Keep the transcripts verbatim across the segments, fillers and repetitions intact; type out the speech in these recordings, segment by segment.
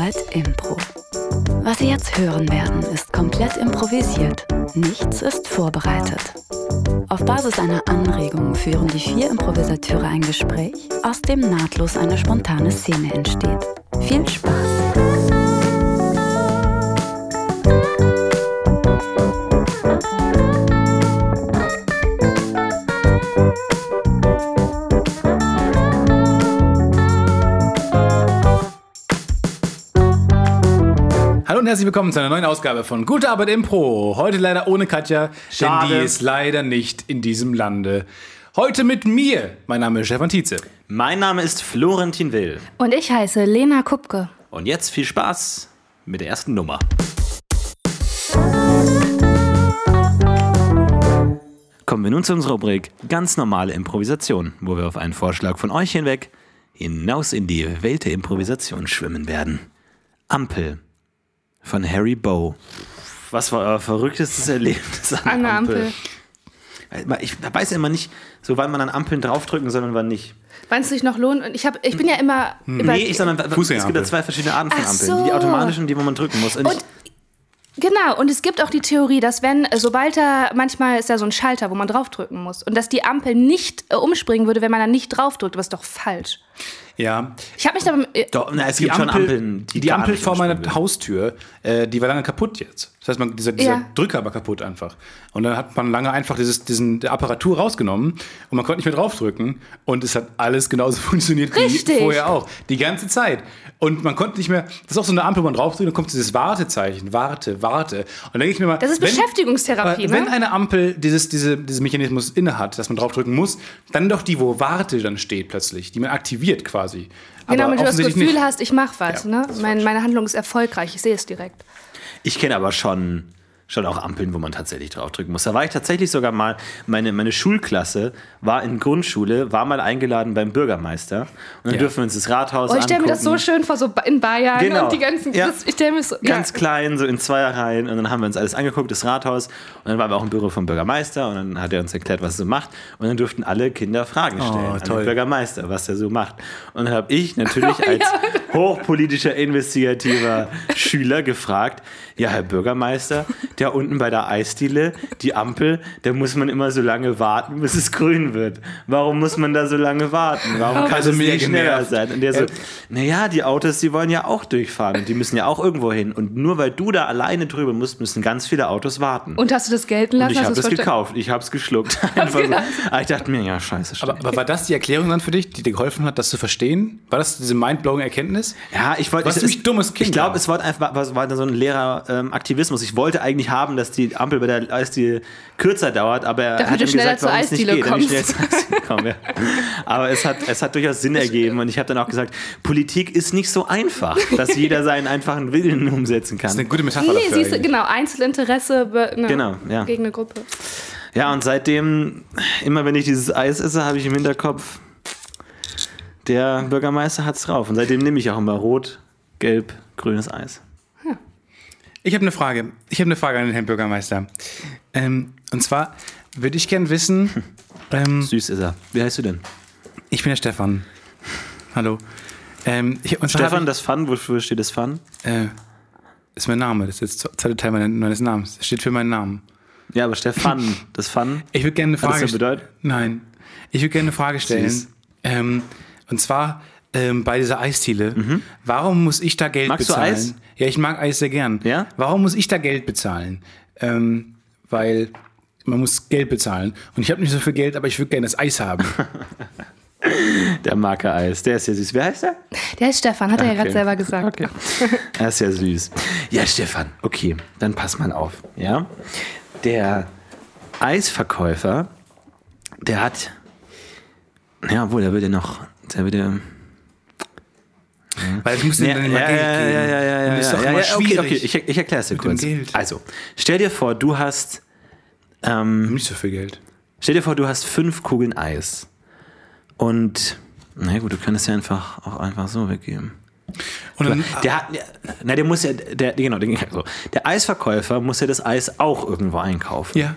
Arbeit Impro. Was Sie jetzt hören werden, ist komplett improvisiert. Nichts ist vorbereitet. Auf Basis einer Anregung führen die vier Improvisateure ein Gespräch, aus dem nahtlos eine spontane Szene entsteht. Viel Spaß! Hallo und herzlich willkommen zu einer neuen Ausgabe von Gute Arbeit Impro. Heute leider ohne Katja, Schade. Denn die ist leider nicht in diesem Lande. Heute mit mir. Mein Name ist Stefan Tietze. Mein Name ist Florentin Will. Und ich heiße Lena Kupke. Und jetzt viel Spaß mit der ersten Nummer. Kommen wir nun zu unserer Rubrik Ganz normale Improvisation, wo wir auf einen Vorschlag von euch hinweg hinaus in die Welt der Improvisation schwimmen werden. Ampel von Harry Bow. Was war euer verrücktestes Erlebnis an, an der Ampel? Ampel? Ich weiß immer nicht, so wann man an Ampeln draufdrücken soll und wann nicht. Wann es sich noch lohnt. Und ich, hab, ich bin ja immer... Hm. Nee, ich, sondern es gibt ja zwei verschiedene Arten von Ach Ampeln. so. Die automatischen, die wo man drücken muss. Und Und genau, und es gibt auch die Theorie, dass wenn, sobald da, manchmal ist da so ein Schalter, wo man draufdrücken muss, und dass die Ampel nicht äh, umspringen würde, wenn man da nicht draufdrückt, aber ist doch falsch. Ja. Ich habe mich da... Äh, Doch, na, es Die gibt schon Ampel, Ampeln, die die gar Ampel nicht vor meiner umspringen. Haustür, äh, die war lange kaputt jetzt. Das heißt, man, dieser, dieser Ja. Drücker war kaputt einfach. Und dann hat man lange einfach dieses, diesen, die Apparatur rausgenommen und man konnte nicht mehr draufdrücken. Und es hat alles genauso funktioniert Richtig. wie vorher auch. Die ganze Zeit. Und man konnte nicht mehr, das ist auch so eine Ampel, wo man draufdrückt, dann kommt dieses Wartezeichen. Warte, warte. Und dann denke ich mir mal, Das ist wenn, Beschäftigungstherapie, äh, wenn ne? eine Ampel dieses, diese, diesen Mechanismus innehat, dass man draufdrücken muss, dann doch die, wo Warte dann steht plötzlich, die man aktiviert quasi. genau, Aber wenn du das offensichtlich Gefühl nicht. hast, ich mach was. Ja, ne? das Mein, meine Handlung ist erfolgreich, ich sehe es direkt. Ich kenne aber schon, schon auch Ampeln, wo man tatsächlich draufdrücken muss. Da war ich tatsächlich sogar mal, meine, meine Schulklasse war in Grundschule, war mal eingeladen beim Bürgermeister. Und dann Ja. dürfen wir uns das Rathaus Oh, ich stelle mir das so angucken. schön vor, so in Bayern Genau. und die ganzen... Ja. Das, ich stelle mir so... Ganz ja. klein, so in Zweierreihen. Und dann haben wir uns alles angeguckt, das Rathaus. Und dann waren wir auch im Büro vom Bürgermeister. Und dann hat er uns erklärt, was er so macht. Und dann durften alle Kinder Fragen stellen Oh, an toll. den Bürgermeister, was er so macht. Und dann habe ich natürlich Oh, als ja. hochpolitischer, investigativer Schüler gefragt, ja, Herr Bürgermeister, der unten bei der Eisdiele, die Ampel, da muss man immer so lange warten, bis es grün wird. Warum muss man da so lange warten? Warum kann Also es mega nicht schneller genervt. sein? Und der so, Äh, naja, die Autos, die wollen ja auch durchfahren und die müssen ja auch irgendwo hin. Und nur weil du da alleine drüber musst, müssen ganz viele Autos warten. Und hast du das gelten Und lassen? ich Hast habe du das verstanden? gekauft, ich habe es geschluckt. Einfach so. gedacht. Aber ich dachte mir, ja, scheiße, Aber, stimmt. aber war das die Erklärung dann für dich, die dir geholfen hat, das zu verstehen? War das diese mindblowing Erkenntnis? Ja, ich wollte. Was es- für ein dummes Kind Ich glaube, war. es war einfach war, war so ein leerer ähm, Aktivismus. Ich wollte eigentlich haben, dass die Ampel bei der Eisdiele kürzer dauert, aber er Damit hat du ihm schneller gesagt, zur warum es nicht Eisdiele geht. Damit ich kommst. schneller zur Eisdiele komme, ja. Aber es hat, es hat durchaus Sinn ergeben und ich habe dann auch gesagt, Politik ist nicht so einfach, dass jeder seinen einfachen Willen umsetzen Das ist kann. eine gute Metapher Nee, dafür. siehst du, eigentlich. genau, Einzelinteresse be- ne, Genau, ja. gegen eine Gruppe. Ja, und seitdem, immer wenn ich dieses Eis esse, habe ich im Hinterkopf, der Bürgermeister hat's drauf. Und seitdem nehme ich auch immer rot, gelb, grünes Eis. Ich habe eine Frage. Ich habe eine Frage an den Herrn Bürgermeister. Ähm, und zwar würde ich gern wissen, ähm, Süß ist er. Wie heißt du denn? ich bin der Stefan. Hallo. Ähm, ich, und zwar Stefan, hab das Fun, wofür steht das Fun? ich, äh, ist mein Name. Das ist der zweite Teil meines, meines Namens. Das steht für meinen Namen. Ja, aber Stefan, das Fun. Ich würde gerne eine Hat das Frage so bedeutet? Nein. Ich würde gerne eine Frage stellen. Süß. Ähm, und zwar ähm, bei dieser Eisdiele. Warum muss ich da Geld Mhm. Magst du bezahlen? Eis? Ja, ich mag Eis sehr gern. Ja? Warum muss ich da Geld bezahlen? Ähm, weil man muss Geld bezahlen. Und ich habe nicht so viel Geld, aber ich würde gerne das Eis haben. Der Marke Eis, der ist ja süß. Wer heißt der? Der ist Stefan, hat er ja Okay. gerade selber gesagt. Er ist ja süß. Ja, Stefan, okay, dann pass mal auf. Ja? Der Eisverkäufer, der hat, ja, obwohl, der will ja noch, der will ja, Weil ich muss dir ja, dann ja, immer ja, Geld ja, geben. ja, ja, ja, Und das ist ja, doch ja, immer ja, okay, schwierig. okay, ich, ich erkläre es dir Mit dem kurz. Geld. Also, stell dir vor, du hast, ähm, Nicht so viel Geld. stell dir vor, du hast fünf Kugeln Eis. Und, na gut, du könntest ja einfach auch einfach so weggeben. Und dann, Der hat, der, na, der muss ja, der, genau, der, so. der Eisverkäufer muss ja das Eis auch irgendwo einkaufen. ja.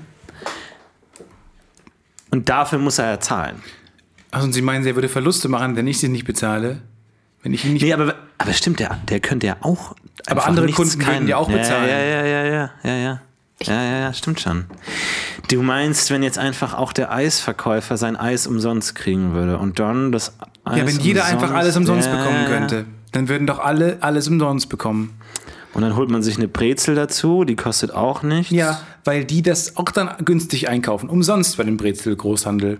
Und dafür muss er ja zahlen. Also, und Sie meinen, er würde Verluste machen, wenn ich sie nicht bezahle? Wenn ich ihn nicht Nee, aber, aber stimmt, der, der könnte ja auch. Aber einfach andere nichts, Kunden würden ja auch bezahlen. Ja, ja, ja, ja, ja, ja, ja. Ja, ja, ja, stimmt schon. Du meinst, wenn jetzt einfach auch der Eisverkäufer sein Eis umsonst kriegen würde und dann das Eis Ja, wenn jeder umsonst, einfach alles umsonst ja, bekommen ja, ja. könnte, dann würden doch alle alles umsonst bekommen. Und dann holt man sich eine Brezel dazu, die kostet auch nichts. Ja, weil die das auch dann günstig einkaufen. Umsonst bei dem Brezel-Großhandel.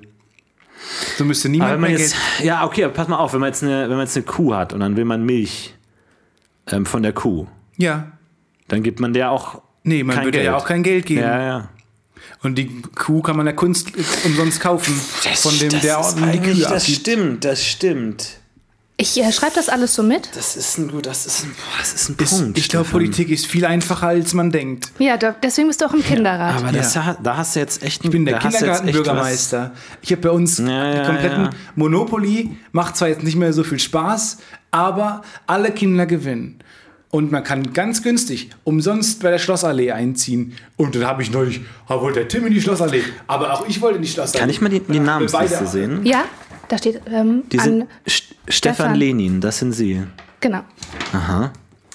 So müsste Aber niemand wenn man mehr jetzt, Geld... ja, okay, aber pass mal auf, wenn man jetzt eine, wenn man jetzt eine Kuh hat und dann will man Milch ähm, von der Kuh, Ja. dann gibt man der auch Nee, man kein würde Geld. ja auch kein Geld geben. Ja, ja. Und die Kuh kann man der Kunst umsonst kaufen. Von dem, der auch die Kühe das abgibt. stimmt, das stimmt. Ich äh, schreibe das alles so mit. Das ist ein gut, das ist ein, boah, das ist ein Ist, Punkt. ich glaube, Stefan. Politik ist viel einfacher, als man denkt. Ja, da, deswegen bist du auch im Kinderrat. Aber das, Ja. da hast du jetzt echt Ich bin der da hast du jetzt echt Kindergartenbürgermeister. Ich habe bei uns Ja, ja, die kompletten ja. Monopoly, macht zwar jetzt nicht mehr so viel Spaß, aber alle Kinder gewinnen. Und man kann ganz günstig umsonst bei der Schlossallee einziehen. Und dann habe ich neulich, ah, wollte der Tim in die Schlossallee. Aber auch ich wollte in die Schlossallee. Was. Kann ich mal die, die Beide- Namensliste sehen? Ja, da steht ähm, Die an. sind St- Stefan Stefan. Lenin, das sind Sie. Genau. Aha.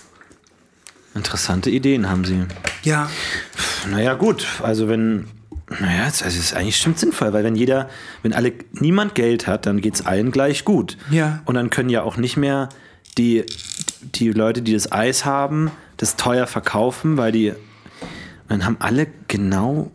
Interessante Ideen haben Sie. Ja, Naja, gut, also wenn, naja, es also es ist eigentlich stimmt sinnvoll, weil wenn jeder, wenn alle, niemand Geld hat, dann geht es allen gleich gut. Ja. Und dann können ja auch nicht mehr die, die Leute, die das Eis haben, das teuer verkaufen, weil die, dann haben alle genau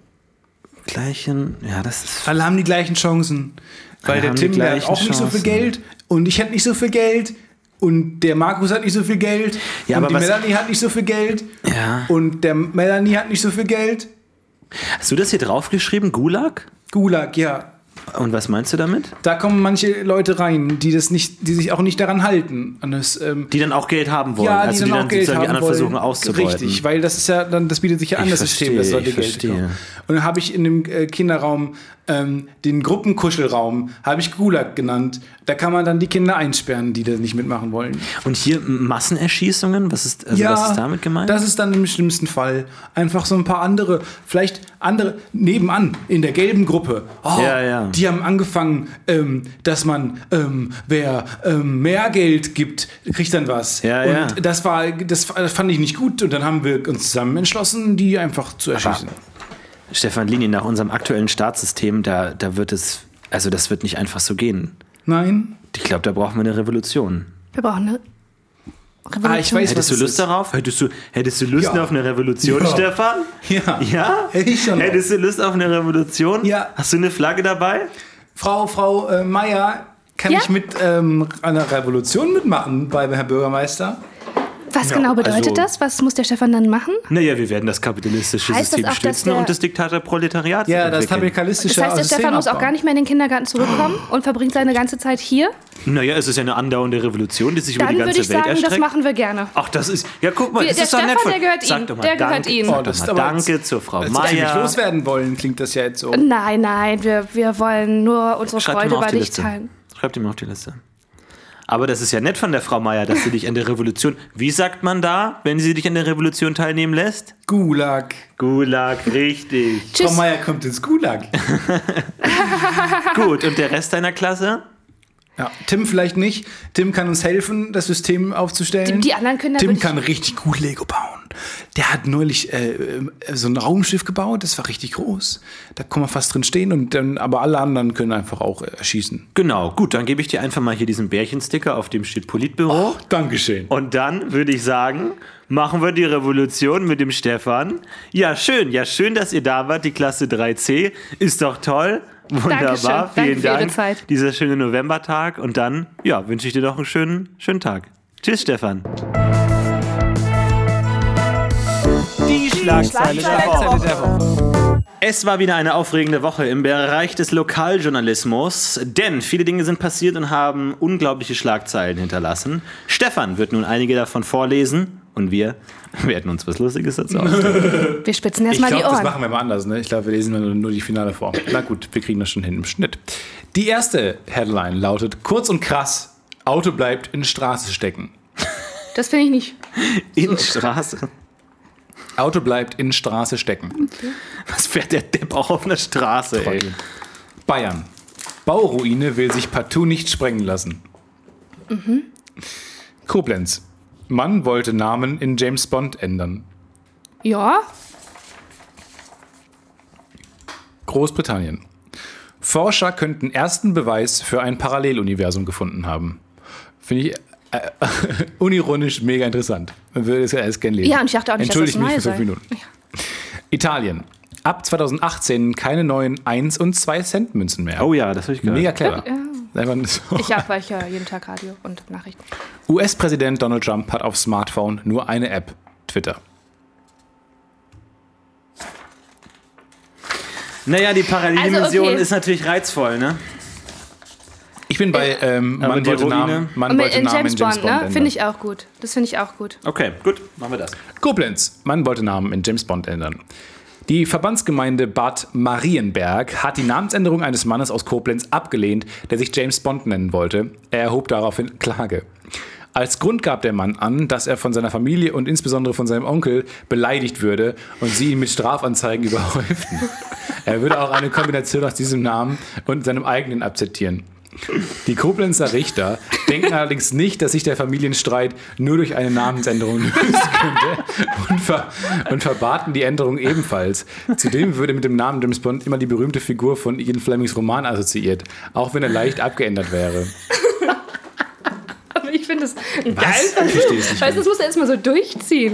gleichen, ja, das ist, alle haben die gleichen Chancen. Weil Alle der haben die Tim der hat gleichen auch nicht so viel Chancen. Geld und ich hätte nicht so viel Geld und der Markus hat nicht so viel Geld Ja, und aber die was- Melanie hat nicht so viel Geld Ja. und der Melanie hat nicht so viel Geld. Hast du das hier draufgeschrieben, Gulag? Gulag, ja. Und was meinst du damit? Da kommen manche Leute rein, die das nicht, die sich auch nicht daran halten. Und das, ähm, Die dann auch Geld haben wollen, ja, die also dann die auch dann Geld sozusagen haben die anderen wollen. versuchen auszubeuten. Richtig, weil das ist ja dann, das bietet sich ja an, Ich das System, dass verstehe, Leute ich Geld verstehe. bekommen. Und dann habe ich in dem äh, Kinderraum ähm, den Gruppenkuschelraum, habe ich Gulag genannt. Da kann man dann die Kinder einsperren, die da nicht mitmachen wollen. Und hier Massenerschießungen, was ist, also was ist damit gemeint? Das ist dann im schlimmsten Fall einfach so ein paar andere, vielleicht andere nebenan in der gelben Gruppe. Oh, Ja, ja. Die haben angefangen, ähm, dass man, ähm, wer ähm, mehr Geld gibt, kriegt dann was. Ja, und ja. das war, das fand ich nicht gut. Und dann haben wir uns zusammen entschlossen, die einfach zu erschießen. Stefan Lini, nach unserem aktuellen Staatssystem, da, da wird es, also das wird nicht einfach so gehen. Nein? Ich glaube, da brauchen wir eine Revolution. Wir brauchen eine Revolution. Ah, ich weiß, was Hättest du es Lust ist. darauf? Hättest du, hättest du Lust Ja. auf eine Revolution, Ja. Stefan? Ja. Ja? Hätte ich schon. Hättest du Lust auf eine Revolution? Ja. Hast du eine Flagge dabei? Frau, Frau äh, Meier, kann Ja? ich mit ähm, einer Revolution mitmachen bei Herrn Bürgermeister? Was genau bedeutet also- das? Was muss der Stefan dann machen? Naja, wir werden das kapitalistische Heißt das System auch, dass stützen der- und das Diktat der Proletariat Ja, das entwickeln. kapitalistische Das heißt, der System Stefan muss auch abbauen. gar nicht mehr in den Kindergarten zurückkommen und verbringt seine ganze Zeit hier. Naja, es ist ja eine andauernde Revolution, die sich über Dann die würde ganze ich Welt sagen, das erstreckt. machen wir gerne. Ach, das ist. Ja, guck mal, Wir- das der ist doch nett Stefan, von. der gehört Sag Ihnen. doch mal Der gehört danke, Ihnen. Sag Oh, das doch ist mal aber danke jetzt- zur Frau Als ob Sie mich Meier. loswerden wollen, klingt das ja jetzt so. Nein, nein, wir, wir wollen nur unsere Schreib die Freude mal auf bei die dich Liste. teilen. Schreib die mal auf die Liste. Aber das ist ja nett von der Frau Meier, dass sie dich an der Revolution. Wie sagt man da, wenn sie dich an der Revolution teilnehmen lässt? Gulag. Gulag, richtig. Frau Tschüss. Meier kommt ins Gulag. Gut, und der Rest deiner Klasse? Ja, Tim vielleicht nicht. Tim kann uns helfen, das System aufzustellen. Die- die anderen können da Tim wirklich- kann richtig gut Lego bauen. Der hat neulich äh, äh, so ein Raumschiff gebaut, das war richtig groß. Da kann man fast drin stehen, und dann, aber alle anderen können einfach auch äh, erschießen. Genau, gut, dann gebe ich dir einfach mal hier diesen Bärchensticker, auf dem steht Politbüro. Oh, Dankeschön. Und dann würde ich sagen, machen wir die Revolution mit dem Stefan. Ja, schön, ja, schön, dass ihr da wart, die Klasse drei C. Ist doch toll. Wunderbar, Dankeschön. Danke vielen für Ihre Dank. Zeit. Dieser schöne Novembertag. Und dann, ja, wünsche ich dir doch einen schönen, schönen Tag. Tschüss, Stefan. Die Schlagzeile der Woche. Es war wieder eine aufregende Woche im Bereich des Lokaljournalismus, denn viele Dinge sind passiert und haben unglaubliche Schlagzeilen hinterlassen. Stefan wird nun einige davon vorlesen und wir werden uns was Lustiges dazu ausdenken. Wir spitzen Ich erstmal die glaube, das Ohren. machen wir mal anders. Ne? Ich glaube, wir lesen nur, nur die Finale vor. Na gut, wir kriegen das schon hin im Schnitt. Die erste Headline lautet: Kurz und krass, Auto bleibt in Straße stecken. Das finde ich nicht. In Straße. Auto bleibt in Straße stecken. Was fährt der Depp auch auf einer Straße, ey? Bayern. Bauruine will sich partout nicht sprengen lassen. Koblenz. Mann wollte Namen in James Bond ändern. Ja. Großbritannien. Forscher könnten ersten Beweis für ein Paralleluniversum gefunden haben. Finde ich äh, unironisch mega interessant. Man würde es ja alles gerne lesen. Ja, und ich dachte auch nicht, Entschuldigt dass das mich neu für fünf sei. Minuten. Ja. Italien. Ab zwanzig achtzehn keine neuen eins- und zwei Cent Münzen mehr. Oh ja, das habe ich gehört. Mega clever. Ja. Einfach so. Ich auch, weil ich höre jeden Tag Radio und Nachrichten. U S-Präsident Donald Trump hat auf Smartphone nur eine App, Twitter. Naja, die Paralleldimension Also, okay. ist natürlich reizvoll, ne? Ich bin bei ähm, Aber Mann die wollte Ruine? Namen, Mann Und mit wollte in Namen James in James Bond, Bond, ne? ändern. Finde ich auch gut. Das finde ich auch gut. Okay, gut, machen wir das. Koblenz. Mann wollte Namen in James Bond ändern. Die Verbandsgemeinde Bad Marienberg hat die Namensänderung eines Mannes aus Koblenz abgelehnt, der sich James Bond nennen wollte. Er erhob daraufhin Klage. Als Grund gab der Mann an, dass er von seiner Familie und insbesondere von seinem Onkel beleidigt würde und sie ihn mit Strafanzeigen überhäuften. Er würde auch eine Kombination aus diesem Namen und seinem eigenen akzeptieren. Die Koblenzer Richter denken allerdings nicht, dass sich der Familienstreit nur durch eine Namensänderung lösen könnte und, ver- und verbaten die Änderung ebenfalls. Zudem würde mit dem Namen James Bond immer die berühmte Figur von Ian Flemings Roman assoziiert, auch wenn er leicht abgeändert wäre. Aber ich finde das ein Was? geiles Ich verstehe es nicht. Weißt du, das muss er erstmal so durchziehen.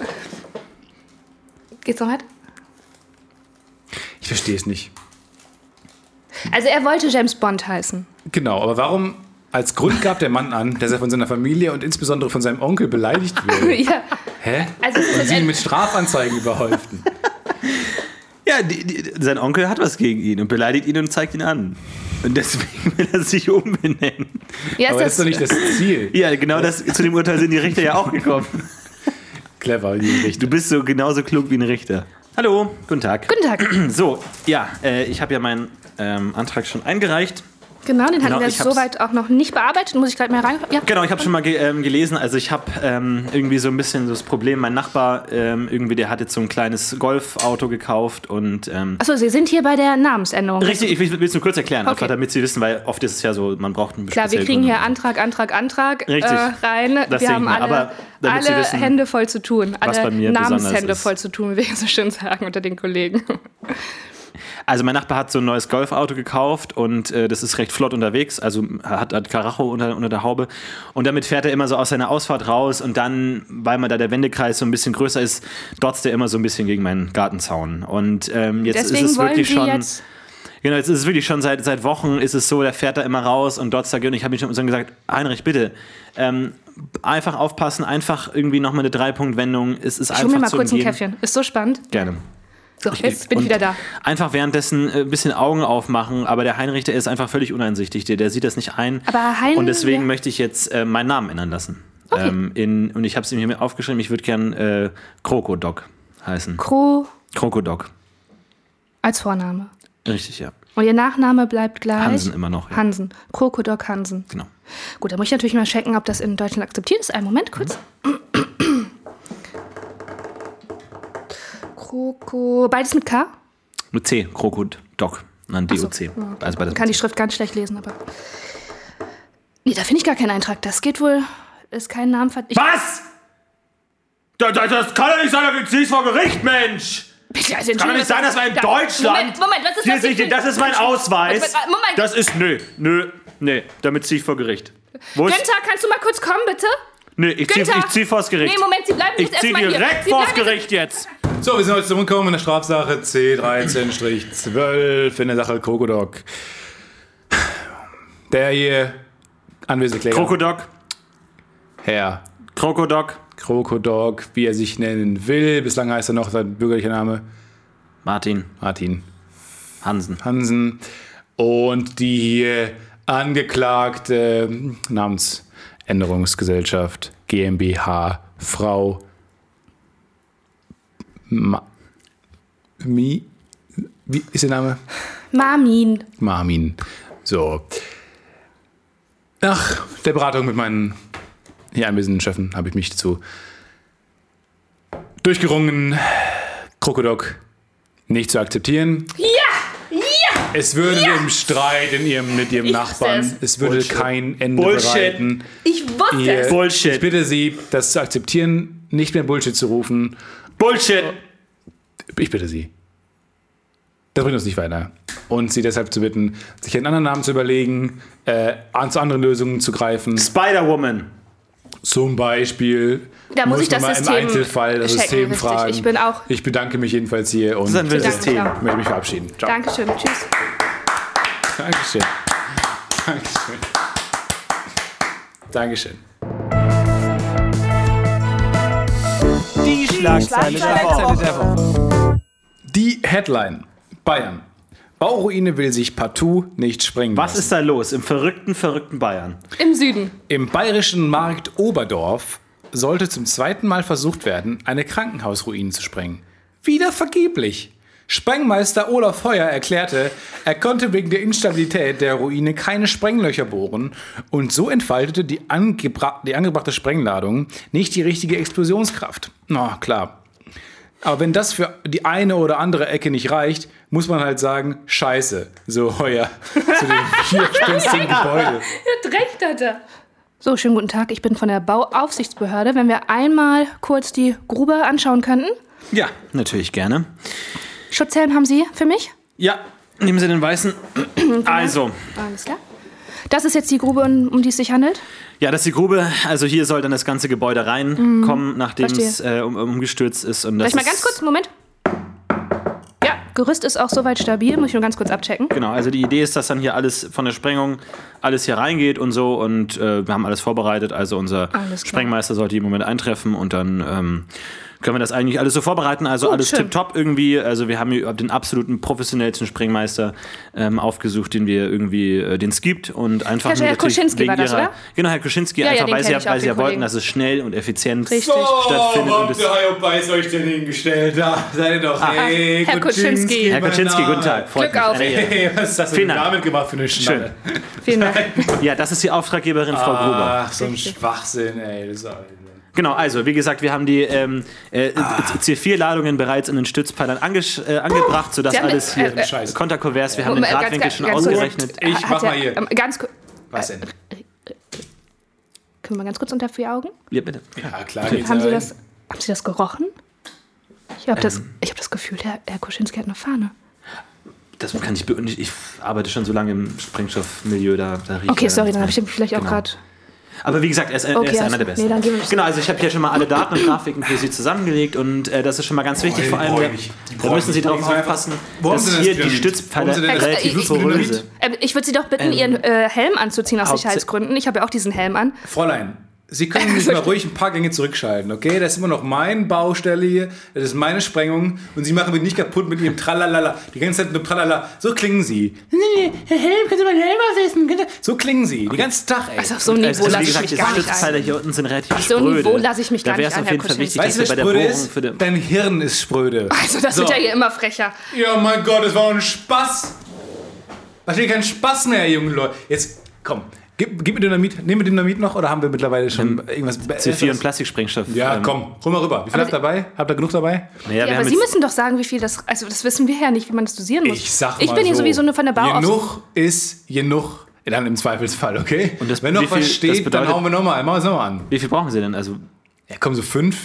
Geht's noch weiter? Ich verstehe es nicht. Also er wollte James Bond heißen. Genau, aber warum als Grund gab der Mann an, dass er von seiner Familie und insbesondere von seinem Onkel beleidigt wurde? Ja. Hä? Also es ist Und jetzt sie ihn ein- mit Strafanzeigen überhäuften. Ja, die, die, sein Onkel hat was gegen ihn und beleidigt ihn und zeigt ihn an. Und deswegen will er sich umbenennen. Ja, ist Aber das ist doch nicht das Ziel. Ja, genau das, zu dem Urteil sind die Richter ja auch gekommen. Clever, die Richter. Du bist so genauso klug wie ein Richter. Hallo, guten Tag. Guten Tag. So, ja, äh, ich habe ja meinen ähm, Antrag schon eingereicht. Genau, den Genau, hatten wir ich hab's- soweit auch noch nicht bearbeitet. Muss ich gleich mal rein. Ja. Genau, ich habe schon mal ge ähm, gelesen. Also ich habe ähm, irgendwie so ein bisschen so das Problem, mein Nachbar, ähm, irgendwie, der hat jetzt so ein kleines Golfauto gekauft und ähm, Achso, Sie sind hier bei der Namensänderung. richtig, ich will es nur kurz erklären, Okay. einfach damit Sie wissen, weil oft ist es ja so, man braucht einen Klar, wir speziellen kriegen Grund. hier Antrag, Antrag, Antrag äh, Richtig. rein. Das wir sehe ich haben mal. alle, Aber damit Sie alle wissen, Hände voll zu tun. was Alle bei mir besonders Namenshände ist. voll zu tun, wie wir so schön sagen unter den Kollegen. Also mein Nachbar hat so ein neues Golfauto gekauft und äh, das ist recht flott unterwegs, also hat, hat Karacho unter, unter der Haube und damit fährt er immer so aus seiner Ausfahrt raus und dann, weil man da der Wendekreis so ein bisschen größer ist, dotzt er immer so ein bisschen gegen meinen Gartenzaun und ähm, jetzt Deswegen ist es wollen wirklich Sie schon... jetzt... Genau, jetzt ist es wirklich schon seit, seit Wochen ist es so, der fährt da immer raus und dort und ich habe ihm schon gesagt, Heinrich, bitte, ähm, einfach aufpassen, einfach irgendwie nochmal eine Drei-Punkt-Wendung. Es ist Ich hol einfach mir mal zu kurz ein umgehen. Käffchen. Ist so spannend. Gerne. So, jetzt bin ich Und wieder da. Einfach währenddessen ein bisschen Augen aufmachen, aber der Heinrich, der ist einfach völlig uneinsichtig, der, der sieht das nicht ein. Aber Hein- und deswegen ja. möchte ich jetzt äh, meinen Namen ändern lassen. Okay. Ähm, in, und ich habe es ihm hier mit aufgeschrieben, ich würde gern äh, Krokodok heißen. Kro Krokodok. als Vorname. Richtig, ja. Und Ihr Nachname bleibt gleich? Hansen immer noch, ja. Hansen. Krokodok Hansen. Genau. Gut, da muss ich natürlich mal checken, ob das in Deutschland akzeptiert ist. Einen Moment kurz. Kroko... Beides mit K? Mit C, Krokodok. Nein, D O C. Ach so, ja. Also bei Man kann die Schrift ganz schlecht lesen, aber... Nee, da finde ich gar keinen Eintrag. Das geht wohl... Ist kein Name... ver- Ich, Was? Das, das, das kann doch nicht sein, da ziehst vor Gericht, Mensch! Bitte, also, Kann doch nicht sein, dass wir in Da- Deutschland. Moment, Moment, was ist Hier das hier sehe ich- für- Das ist mein Ausweis. Moment, Moment. Das ist. Nö, nö, nee. Damit ziehe ich vor Gericht. Wo ist. Günther, kannst du mal kurz kommen, bitte? Nee, ich ziehe Günther! zieh vors Gericht. Nee, Moment, Sie bleiben ich jetzt ziehe erstmal hier. direkt Sie vors bleiben jetzt- Gericht jetzt. So, wir sind heute zurückgekommen in der Strafsache C dreizehn zwölf in der Sache Krokodok. Der hier anwesende Kläger. Krokodok. Herr Krokodok. Krokodok, wie er sich nennen will. Bislang heißt er noch sein bürgerlicher Name Martin Martin Hansen. Hansen. Und die hier angeklagte Namensänderungsgesellschaft GmbH Frau Ma Mi wie ist der Name? Marmin. Marmin. So. Nach der Beratung mit meinen hier anwesenden Chefen habe ich mich dazu durchgerungen, Krokodok nicht zu akzeptieren. Ja! Ja! Es würde im Streit in ihrem, mit ihrem Ich Nachbarn, wusste es würde Bullshit. kein Ende Bullshit. bereiten. Ich wusste Ihr- es. Bullshit. Ich bitte Sie, das zu akzeptieren, nicht mehr Bullshit zu rufen. Bullshit. Ich bitte Sie. Das bringt uns nicht weiter. Und Sie deshalb zu bitten, sich einen anderen Namen zu überlegen, äh, an- zu anderen Lösungen zu greifen. Spider-Woman. Zum Beispiel. Da muss ich das man mal System im Einzelfall das checken, System richtig. fragen. Ich bin auch- Ich bedanke mich jedenfalls hier und Das ist ein wildes Danke, System. klar. möchte mich verabschieden. Ciao. Dankeschön. Tschüss. Dankeschön. Dankeschön. Dankeschön. Die Schlagzeile der Woche. Die Headline. Bayern. Bauruine will sich partout nicht sprengen Was lassen. ist da los im verrückten, verrückten Bayern? Im Süden. Im bayerischen Markt Oberdorf sollte zum zweiten Mal versucht werden, eine Krankenhausruine zu sprengen. Wieder vergeblich. Sprengmeister Olaf Heuer erklärte, er konnte wegen der Instabilität der Ruine keine Sprenglöcher bohren und so entfaltete die, angebra- die angebrachte Sprengladung nicht die richtige Explosionskraft. Na klar. Aber wenn das für die eine oder andere Ecke nicht reicht, muss man halt sagen, scheiße, so Heuer zu dem vierspenstigen Gebäude. Ja, recht hat er. So, schönen guten Tag. Ich bin von der Bauaufsichtsbehörde. Wenn wir einmal kurz die Grube anschauen könnten. Ja, natürlich gerne. Schutzhelm haben Sie für mich? Ja, nehmen Sie den weißen. Also, Alles klar. Das ist jetzt die Grube, um um die es sich handelt? ja, das ist die Grube. Also hier soll dann das ganze Gebäude reinkommen, nachdem es verstehe. äh, um, umgestürzt ist. Und das Soll ich mal ganz ist- kurz, Moment. Ja, Gerüst ist auch soweit stabil. Muss ich nur ganz kurz abchecken. Genau, also die Idee ist, dass dann hier alles von der Sprengung alles hier reingeht und so und äh, wir haben alles vorbereitet. Also unser Alles klar. Sprengmeister sollte im Moment eintreffen und dann ähm, können wir das eigentlich alles so vorbereiten. Also Gut, alles schön. tipptopp irgendwie. Also wir haben hier den absoluten professionellsten Sprengmeister ähm, aufgesucht, den wir irgendwie, äh, den es gibt und einfach Herr- nur Herr natürlich Kuschinski wegen war das, ihrer, oder? genau, Herr Kuschinski, Ja, ja, einfach den weil sie kenn ja, ich auch, weil sie ja den wollten, Kollegen. dass es schnell und effizient Richtig. stattfindet. Und das, Herr Beiß euch denn hingestellt? Da seid ihr doch. Hey, Herr Kuczynski. Herr Kuczynski, guten Tag. Freut Glück mich. auf. Eine Ehre. Hey, was ist das Vielen denn Dank. damit gemacht für eine Schnalle? Vielen Dank. Ja, das ist die Auftraggeberin, Frau Gruber. Ach, so ein Schwachsinn, ey. Das ist auch- Genau, also wie gesagt, wir haben die ähm, äh, C vier Ladungen bereits in den Stützpfeilern ange äh, angebracht, sodass Sie haben- alles hier äh, äh, Scheiße. konterkuvers, wir haben den Moment, ganz- Gradwinkel ganz- schon ganz kurz. ausgerechnet. Ich Hat mach er- mal hier. ähm, Ganz kurz. Was denn? Können wir mal ganz kurz unter vier Augen? Ja, bitte. Ja, klar. geht's Haben Sie ja das, haben Sie das gerochen? Ich habe das, ich hab das Gefühl, Herr, Herr Kuschinski hat eine Fahne. Das kann ich, be- ich, ich arbeite schon so lange im Sprengstoffmilieu, da, da rieche Okay, ich, sorry, äh, dann habe ich den vielleicht auch genau. gerade. Aber wie gesagt, er ist, er Okay, ist einer also- der Besten. nee, dann gehen wir- Genau, also ich habe hier schon mal alle Daten und Grafiken für Sie zusammengelegt und äh, das ist schon mal ganz wichtig. die Vor allem, brauche da, ich nicht. Die da brauche müssen ich Sie nicht. darauf Wo haben Sie aufpassen, Wo haben dass Sie denn hier das die Dynamit? Stützpfeiler Wo haben Sie denn das relativ Dynamit? poröse. Ähm, ich würde Sie doch bitten, Ähm, Ihren äh, Helm anzuziehen aus Hauptsa- Sicherheitsgründen. Ich habe ja auch diesen Helm an. Fräulein, Sie können mich mal ruhig ein paar Gänge zurückschalten, okay? Das ist immer noch meine Baustelle hier, das ist meine Sprengung und Sie machen mich nicht kaputt mit Ihrem Tralalala. Die ganze Zeit nur Tralala. So klingen Sie. Nee, nee, Herr Helm, können Sie meinen Helm aufsetzen? Können Sie- So klingen Sie, die ganze Tag, ey. Also auf so ein Niveau Also, lasse wie ich gesagt, mich die gar nicht Stützpfeiler ein. hier unten sind relativ so ein spröde. Niveau lasse ich mich gar Da wäre nicht es ein, auf Herr jeden Fall Kuczynski. wichtig, Weißt du, dass was wir bei der spröde Bohrung ist? für den... Dein Hirn ist spröde. Also das So. wird ja hier immer frecher. Ja, mein Gott, das war doch ein Spaß. Verstehe keinen Spaß mehr, junge Leute. Jetzt, komm, gib, gib mir Dynamit. Nehmen wir Dynamit noch oder haben wir mittlerweile schon irgendwas? C vier und Plastiksprengstoff. Ja, ähm, komm, hol mal rüber. Wie viel habt ihr dabei? Habt ihr genug dabei? Naja, Ja, wir aber haben Sie jetzt, müssen doch sagen, wie viel das. Also, das wissen wir ja nicht, wie man das dosieren muss. Ich sag mal Ich bin hier so, sowieso nur von der Bauaufsicht. Genug ist genug. Dann im Zweifelsfall, okay? Und das- Wenn noch wie viel- was das steht, dann bedeutet- hauen wir nochmal. Machen wir es nochmal an. wie viel brauchen Sie denn? Also, Ja, komm, so fünf,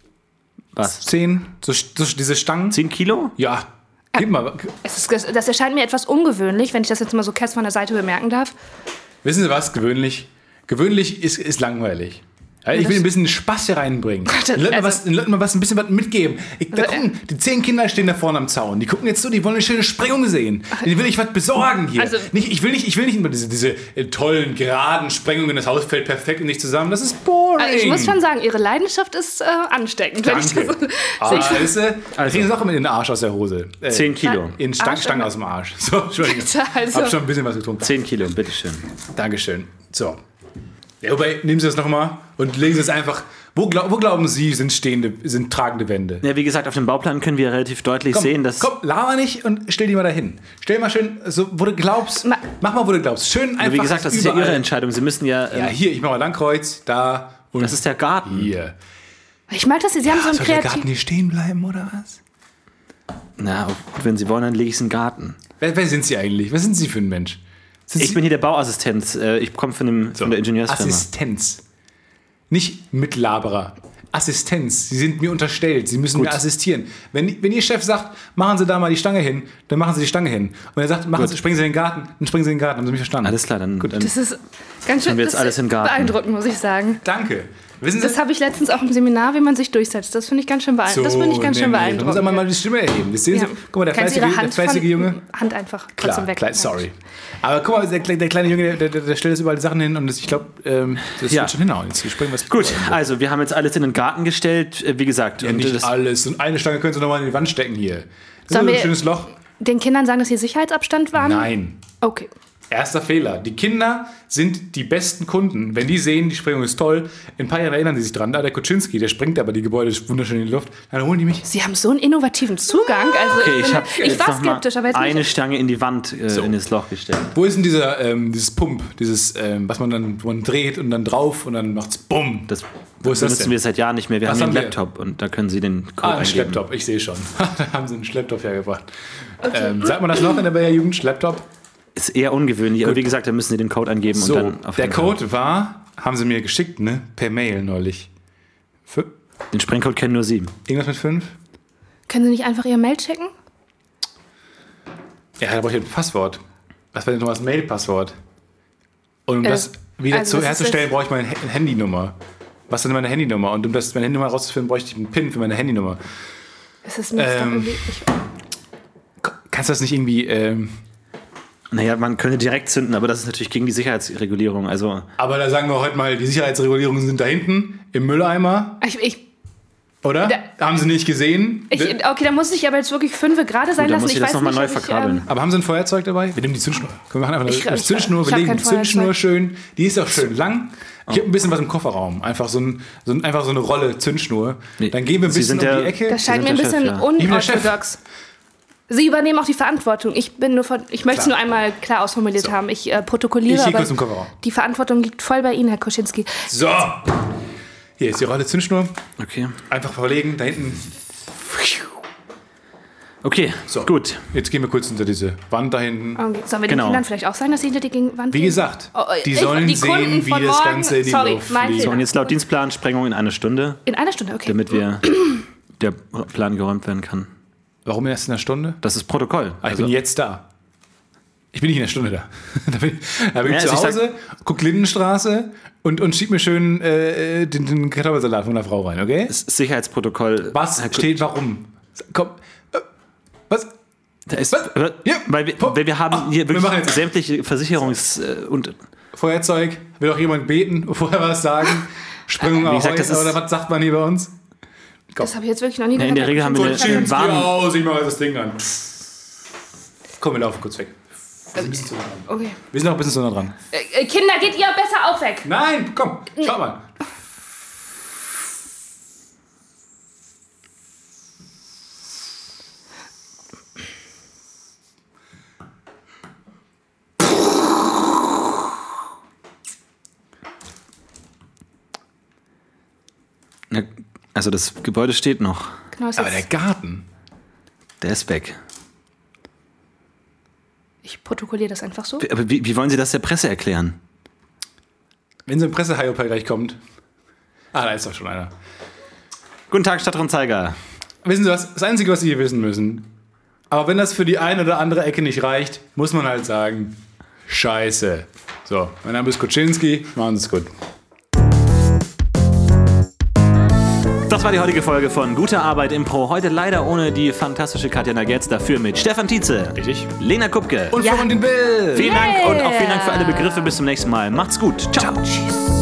was? zehn, so, so diese Stangen. zehn Kilo? Ja, gib mal. Es ist, das erscheint mir etwas ungewöhnlich, wenn ich das jetzt mal so Kess von der Seite bemerken darf. Wissen Sie was? Gewöhnlich. Gewöhnlich ist, ist langweilig. Ja, ich will ein bisschen Spaß hier reinbringen. Den Leuten mal was, den Leuten mal was, ein bisschen was mitgeben. Ich, da Also, äh, gucken, die zehn Kinder stehen da vorne am Zaun. Die gucken jetzt so, die wollen eine schöne Sprengung sehen. Denen will ich was besorgen hier. Also- nicht, ich will nicht, ich will nicht immer diese, diese äh, tollen, geraden Sprengungen. Das Haus fällt perfekt und nicht zusammen. Das ist boring. Also ich muss schon sagen, Ihre Leidenschaft ist äh, ansteckend. Wenn ich Danke. das so, Ah, sehe ich- weißt du, Also. kriegen Sie auch immer den Arsch aus der Hose. Äh, zehn Kilo. In Stang, Arsch- Stangen aus dem Arsch. So, Entschuldigung. Also- Hab schon ein bisschen was getrunken. zehn Kilo, bitteschön. Dankeschön. So. Ja, wobei, nehmen Sie das nochmal und legen Sie es einfach. Wo, glaub, wo glauben Sie, sind stehende, sind tragende Wände? Ja, wie gesagt, auf dem Bauplan können wir relativ deutlich Komm, sehen, dass... komm, laber nicht und stell die mal dahin. Stell mal schön, so, wo du glaubst. Ma- mach mal, wo du glaubst. Schön einfach. Wie gesagt, das ist ja überall. Ihre Entscheidung. Sie müssen ja... Ähm, Ja, hier, ich mach mal Langkreuz, da und das ist der Garten. hier. Ich mag das, Sie haben so ein Soll der kreativ... Garten hier stehen bleiben oder was? Na, wenn Sie wollen, dann lege ich es in den Garten. Wer, wer sind Sie eigentlich? Was sind Sie für ein Mensch? Sind Ich Sie bin hier der Bauassistent. Äh, Ich komme von, dem- von der Ingenieursfirma. Assistenz. Nicht Mitlaberer. Assistenz. Sie sind mir unterstellt. Sie müssen Gut. mir assistieren. Wenn, wenn Ihr Chef sagt, machen Sie da mal die Stange hin, dann machen Sie die Stange hin. Und er sagt, machen Sie, springen Sie in den Garten, dann springen Sie in den Garten. Haben Sie mich verstanden? Alles klar, dann, dann Das ist ganz schön Haben wir jetzt das alles ist im Garten. beeindruckend, muss ich sagen. Danke. Wissen Sie, Das habe ich letztens auch im Seminar, wie man sich durchsetzt. Das finde ich ganz schön beeindruckend. das finde ich ganz schön nämlich. Da muss beeindruckend. man mal die Stimme erheben. Das sehen Ja. Sie? Guck mal, der Können Sie fleißige, Ihre der Hand fleißige von- Junge. Hand einfach Klar, trotzdem weg. klar, sorry. Aber guck mal, der, der kleine Junge, der, der, der stellt jetzt überall die Sachen hin und das, ich glaube, ähm, das Ja. wird schon hinhauen. Jetzt springen wir es Gut, also wir haben jetzt alles in den Garten gestellt, äh, wie gesagt. Ja, und nicht das, alles. Und eine Stange können Sie nochmal in die Wand stecken hier. Das Sollen ist wir- ein schönes Loch. Den Kindern sagen, dass sie Sicherheitsabstand waren? Nein. Okay. Erster Fehler. Die Kinder sind die besten Kunden. Wenn die sehen, die Sprengung ist toll, in ein paar Jahren erinnern sie sich dran. Da der Kuczynski, der sprengt aber die Gebäude wunderschön in die Luft. Dann holen die mich. Sie haben so einen innovativen Zugang. Also okay, ich, ich bin, habe ich jetzt war noch mal skeptisch, aber jetzt bin eine ich, Stange in die Wand, äh, So. in das Loch gestellt. Wo ist denn dieser, ähm, dieses Pump, dieses, ähm, was man dann wo man dreht und dann drauf und dann macht's bumm. Das Wo ist das benutzen denn? wir seit Jahren nicht mehr. Wir Was haben hier einen haben wir? Laptop und da können Sie den Code Ah, ein eingeben. Schlepptop, ich sehe schon. Da haben sie einen Schlepptop hergebracht. Ähm, sagt man das noch in der Bayer Jugend? Schlepptop? Ist eher ungewöhnlich, aber wie gesagt, da müssen Sie den Code eingeben So, und dann auf der den, Code war, haben sie mir geschickt, ne? Per Mail neulich. Fü- Den Sprengcode kennen nur Sie. Irgendwas mit fünf? können Sie nicht einfach Ihr Mail checken? Ja, da brauche ich ein Passwort. Was wäre denn nochmal das Mail-Passwort? Und um Äh, das wieder also zu das ist herzustellen, jetzt- brauche ich meine H- Handynummer. Was ist denn meine Handynummer? Und um das meine Handynummer rauszufinden, bräuchte ich einen PIN für meine Handynummer. Es ist mir jetzt doch Ähm, irgendwie. Ich, Kannst du das nicht irgendwie... Ähm, Naja, man könnte direkt zünden, aber das ist natürlich gegen die Sicherheitsregulierung. Also aber da sagen wir heute mal, die Sicherheitsregulierungen sind da hinten im Mülleimer, ich, ich, oder? Da- Haben sie nicht gesehen? ich, okay, dann muss ich aber jetzt wirklich fünf gerade sein Gut, dann lassen. muss Ich ich das weiß noch mal nicht, neu ob ich, verkabeln. ähm, Aber haben sie ein Feuerzeug dabei? Wir nehmen die Zündschnur. Wir machen einfach eine, Ich- eine ich- Zündschnur. ich Wir hab legen kein die Zündschnur Feuerzeug. schön. Die ist auch schön lang. Ich habe ein bisschen was im Kofferraum. Einfach so, ein, so ein, einfach so eine Rolle Zündschnur. Nee, Dann gehen wir ein Sie bisschen sind um der- die Ecke. Das scheint Sie mir ein sind der bisschen Chef, ja. Ich bin der Chef. unorthodox. Sie übernehmen auch die Verantwortung. Ich bin nur von, ich möchte es Klar. nur einmal klar ausformuliert So. haben. Ich äh, protokolliere, Ich gehe aber kurz im Kofferraum. die Verantwortung liegt voll bei Ihnen, Herr Kuczynski. So. Hier ist die Rolle Zündschnur. okay. Einfach verlegen. Da hinten. Okay, So. gut. Jetzt gehen wir kurz hinter diese Wand da hinten. Okay. Sollen wir Genau. den Kindern vielleicht auch sagen, dass sie hinter die Gegenwand Wie gehen? gesagt, Oh, die ich- sollen die Kunden sehen, wie von das morgen- Ganze in die Sorry, Luft mein fliegt. So, Fehler. und jetzt laut Dienstplan Sprengung in einer Stunde, In einer Stunde, okay. damit wir der Plan geräumt werden kann. Warum erst in einer Stunde? Das ist Protokoll. Ah, ich Also, bin jetzt da. Ich bin nicht in der Stunde da. da bin, da bin Ja, ich zu also ich Hause, guck Lindenstraße und, und schieb mir schön äh, den, den Kartoffelsalat von der Frau rein, okay? das Sicherheitsprotokoll. Was Herr Ku- steht warum? Komm. Äh, was? Da ist, Was? äh, Ja. weil, wir, Puh. weil wir haben Ach, hier wir wirklich machen jetzt- sämtliche Versicherungs- äh, und Feuerzeug? Will doch jemand beten, vorher was sagen? Sprengung Wie auf gesagt, das ist- oder was sagt man hier bei uns? Das habe ich jetzt wirklich noch nie Ja, in gehört. der Regel haben wir eine- Kuczynski einen warmen- aus, ich mach das Ding an. Komm, wir laufen kurz weg. Wir sind, ein bisschen zu nah dran. Okay. wir sind noch ein bisschen zu nah dran. Äh, Kinder, geht ihr besser auch weg. Nein, komm, schau mal. Ja, also das Gebäude steht noch. Genau, ist Aber der jetzt, Garten. Der ist weg. ich protokolliere das einfach so. Aber wie, wie wollen Sie das der Presse erklären? Wenn so ein Pressehiopai gleich kommt. Ah, da ist doch schon einer. Guten Tag, Stadtanzeiger. Wissen Sie was? Das Einzige, was Sie hier wissen müssen. Aber wenn das für die eine oder andere Ecke nicht reicht, muss man halt sagen, Scheiße. So, mein Name ist Kuczynski. Machen Sie es gut. Das war die heutige Folge von Gute Arbeit Impro. Heute leider ohne die fantastische Katja Nagetz, dafür mit Stefan Tietze, Richtig. Lena Kupke. Und Ja. Florentin Will. Vielen Dank und auch vielen Dank für alle Begriffe. Bis zum nächsten Mal. Macht's gut. Ciao. Tschüss.